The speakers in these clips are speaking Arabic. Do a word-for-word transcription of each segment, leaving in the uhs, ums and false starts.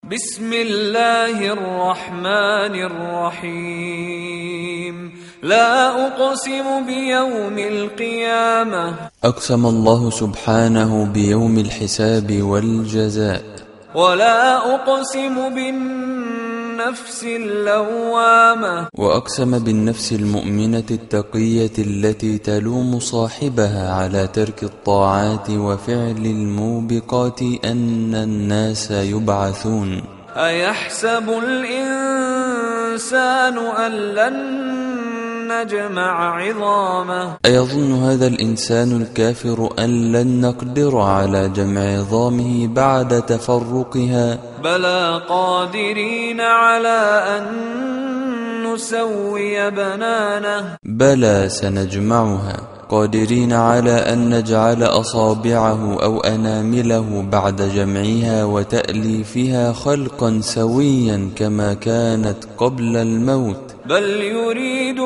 بسم الله الرحمن الرحيم. لا أقسم بيوم القيامة. أقسم الله سبحانه بيوم الحساب والجزاء. ولا أقسم بالنفس اللوامة. وأقسم بالنفس المؤمنة التقية التي تلوم صاحبها على ترك الطاعات وفعل الموبقات أن الناس يبعثون. أيحسب الإنسان أن لن نجمع عظامه. أيظن هذا الإنسان الكافر أن لن نقدر على جمع عظامه بعد تفرقها؟ بلى قادرين على أن نسوي بنانه. بلى سنجمعها، قادرين على أن نجعل أصابعه أو أنامله بعد جمعها وتأليفها خلقا سويا كما كانت قبل الموت. بل يريد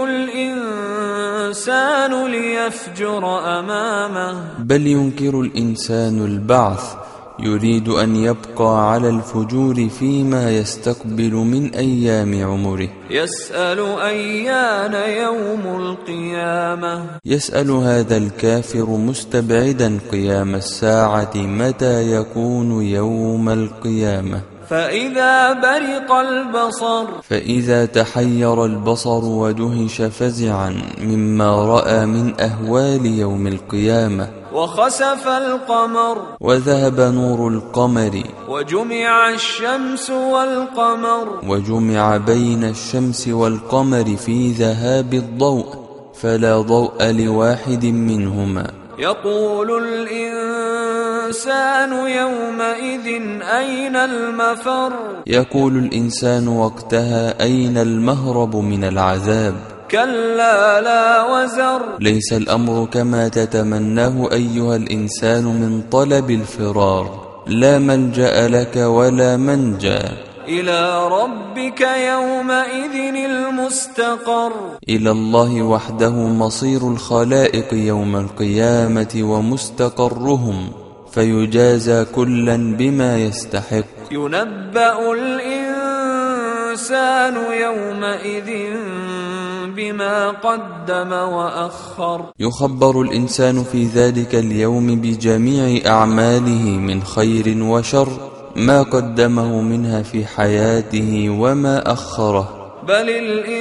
الإنسان ليفجر أمامه. بل ينكر الإنسان البعث، يريد أن يبقى على الفجور فيما يستقبل من أيام عمره. يسأل أيان يوم القيامة. يسأل هذا الكافر مستبعدا قيام الساعة متى يكون يوم القيامة. فإذا برق البصر. فإذا تحير البصر ودهش فزعا مما رأى من أهوال يوم القيامة. وخسف القمر. وذهب نور القمر. وجمع الشمس والقمر. وجمع بين الشمس والقمر في ذهاب الضوء، فلا ضوء لواحد منهما. يقول الإنسان يومئذ أين المفر. يقول الإنسان وقتها أين المهرب من العذاب. كلا لا وزر. ليس الأمر كما تتمناه أيها الإنسان من طلب الفرار، لا ملجأ لك ولا منجا. إلى ربك يومئذ المستقر. إلى الله وحده مصير الخلائق يوم القيامة ومستقرهم، فيجازى كلا بما يستحق. ينبأ الإنسان يومئذ بما قدم وأخر. يخبر الإنسان في ذلك اليوم بجميع أعماله من خير وشر، ما قدمه منها في حياته وما أخره. بل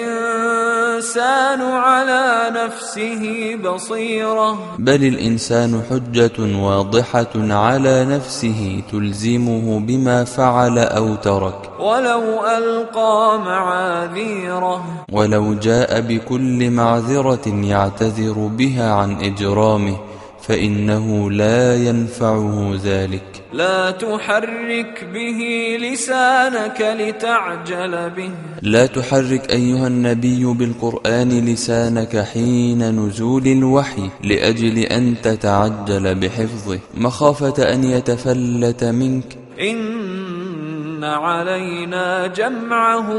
الإنسان على نفسه بصيرة. بل الإنسان حجة واضحة على نفسه تلزمه بما فعل أو ترك. ولو ألقى معاذيره. ولو جاء بكل معذرة يعتذر بها عن إجرامه فإنه لا ينفعه ذلك. لا تحرك به لسانك لتعجل به. لا تحرك أيها النبي بالقرآن لسانك حين نزول الوحي لأجل أن تتعجل بحفظه مخافة أن يتفلت منك. إن علينا جمعه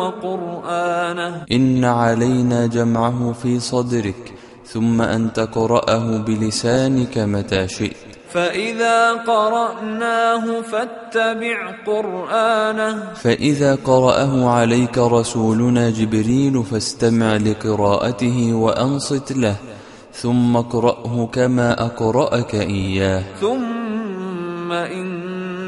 وقرآنه. إن علينا جمعه في صدرك، ثم أن تقرأه بلسانك متى شئت. فإذا قرأناه فاتبع قرآنه. فإذا قرأه عليك رسولنا جبريل فاستمع لقراءته وأنصت له، ثم اقرأه كما أقرأك إياه. ثم إن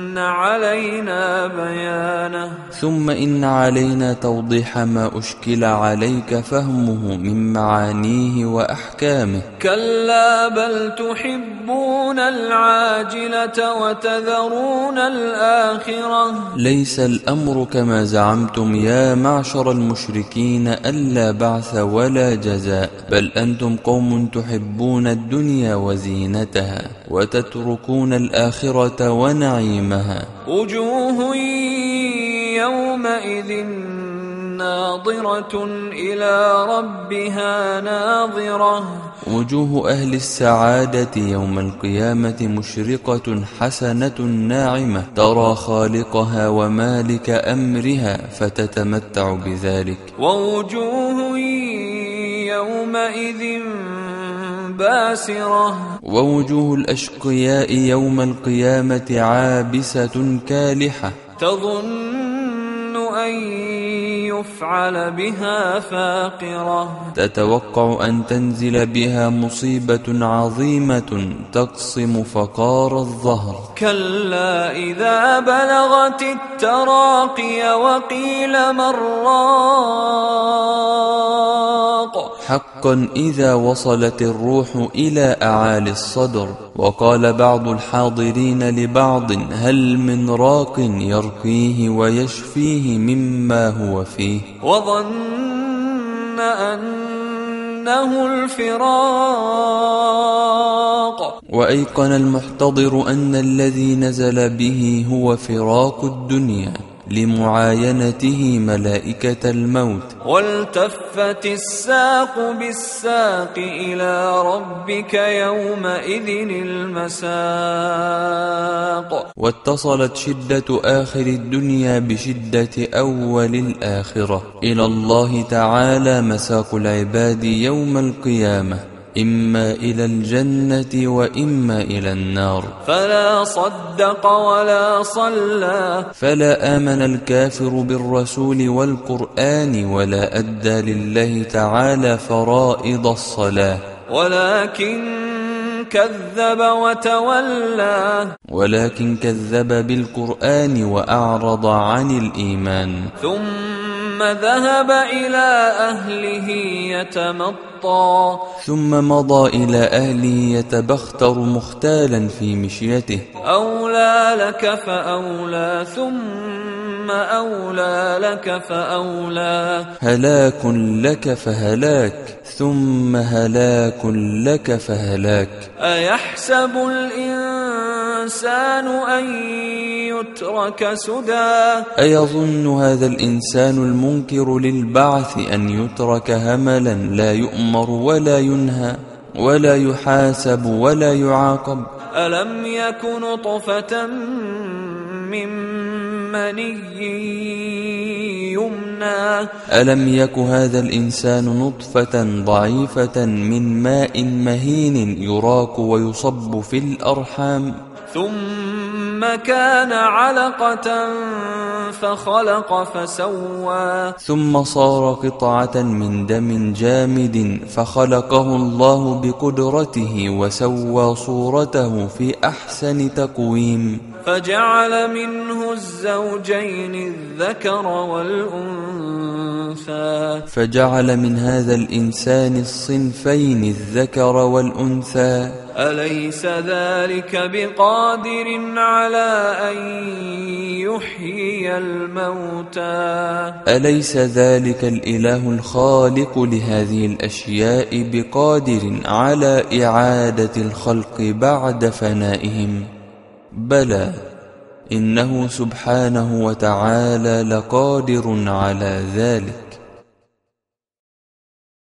علينا بيانه. ثم إن علينا توضيح ما أشكل عليك فهمه من معانيه وأحكامه. كلا بل تحبون العاجلة وتذرون الآخرة. ليس الأمر كما زعمتم يا معشر المشركين ألا بعث ولا جزاء، بل أنتم قوم تحبون الدنيا وزينتها وتتركون الآخرة ونعيمها. وجوه يومئذ ناظرة إلى ربها ناظرة. وجوه أهل السعادة يوم القيامة مشرقة حسنة ناعمة، ترى خالقها ومالك أمرها فتتمتع بذلك. ووجوه يومئذ باسرة. ووجوه الأشقياء يوم القيامة عابسة كالحة، تظن أن يفعل بها فاقرة تتوقع أن تنزل بها مصيبة عظيمة تقصم فقار الظهر. كلا إذا بلغت التراقي وقيل من راق حقا إذا وصلت الروح إلى أعالي الصدر. وقال بعض الحاضرين لبعض هل من راق يرقيه ويشفيه مما هو فيه. وظن أنه الفراق وأيقن المحتضر أن الذي نزل به هو فراق الدنيا لمعاينته ملائكة الموت. والتفت الساق بالساق إلى ربك يومئذ المساق. واتصلت شدة آخر الدنيا بشدة أول الآخرة. إلى الله تعالى مساق العباد يوم القيامة، إما إلى الجنة وإما إلى النار. فلا صدق ولا صلى فلا آمن الكافر بالرسول والقرآن ولا أدى لله تعالى فرائض الصلاة، ولكن كذب وتولى ولكن كذب بالقرآن وأعرض عن الإيمان. ثم ذهب إلى أهله يتمطى ثم مضى إلى أهله يتبختر مختالا في مشيته. أولى لك فأولى ثم أولى لك فأولى. هلاك لك فهلاك ثم هلاك لك فهلاك. أيحسب الإنسان أن يترك سدى. أيظن هذا الإنسان المنكر للبعث أن يترك هملا لا يؤمر ولا ينهى ولا يحاسب ولا يعاقب؟ ألم يك نطفة من مني يمنى. ألم يك هذا الإنسان نطفة ضعيفة من ماء مهين يراك ويصب في الأرحام؟ ثم كان علقة فخلق فسوى. ثم صار قطعة من دم جامد فخلقه الله بقدرته وسوى صورته في أحسن تقويم. فجعل منه الزوجين الذكر والأنثى. فجعل من هذا الإنسان الصنفين الذكر والأنثى. أليس ذلك بقادر على أن يحيي الموتى. أليس ذلك الإله الخالق لهذه الأشياء بقادر على إعادة الخلق بعد فنائهم؟ بلى، إنه سبحانه وتعالى لقادر على ذلك.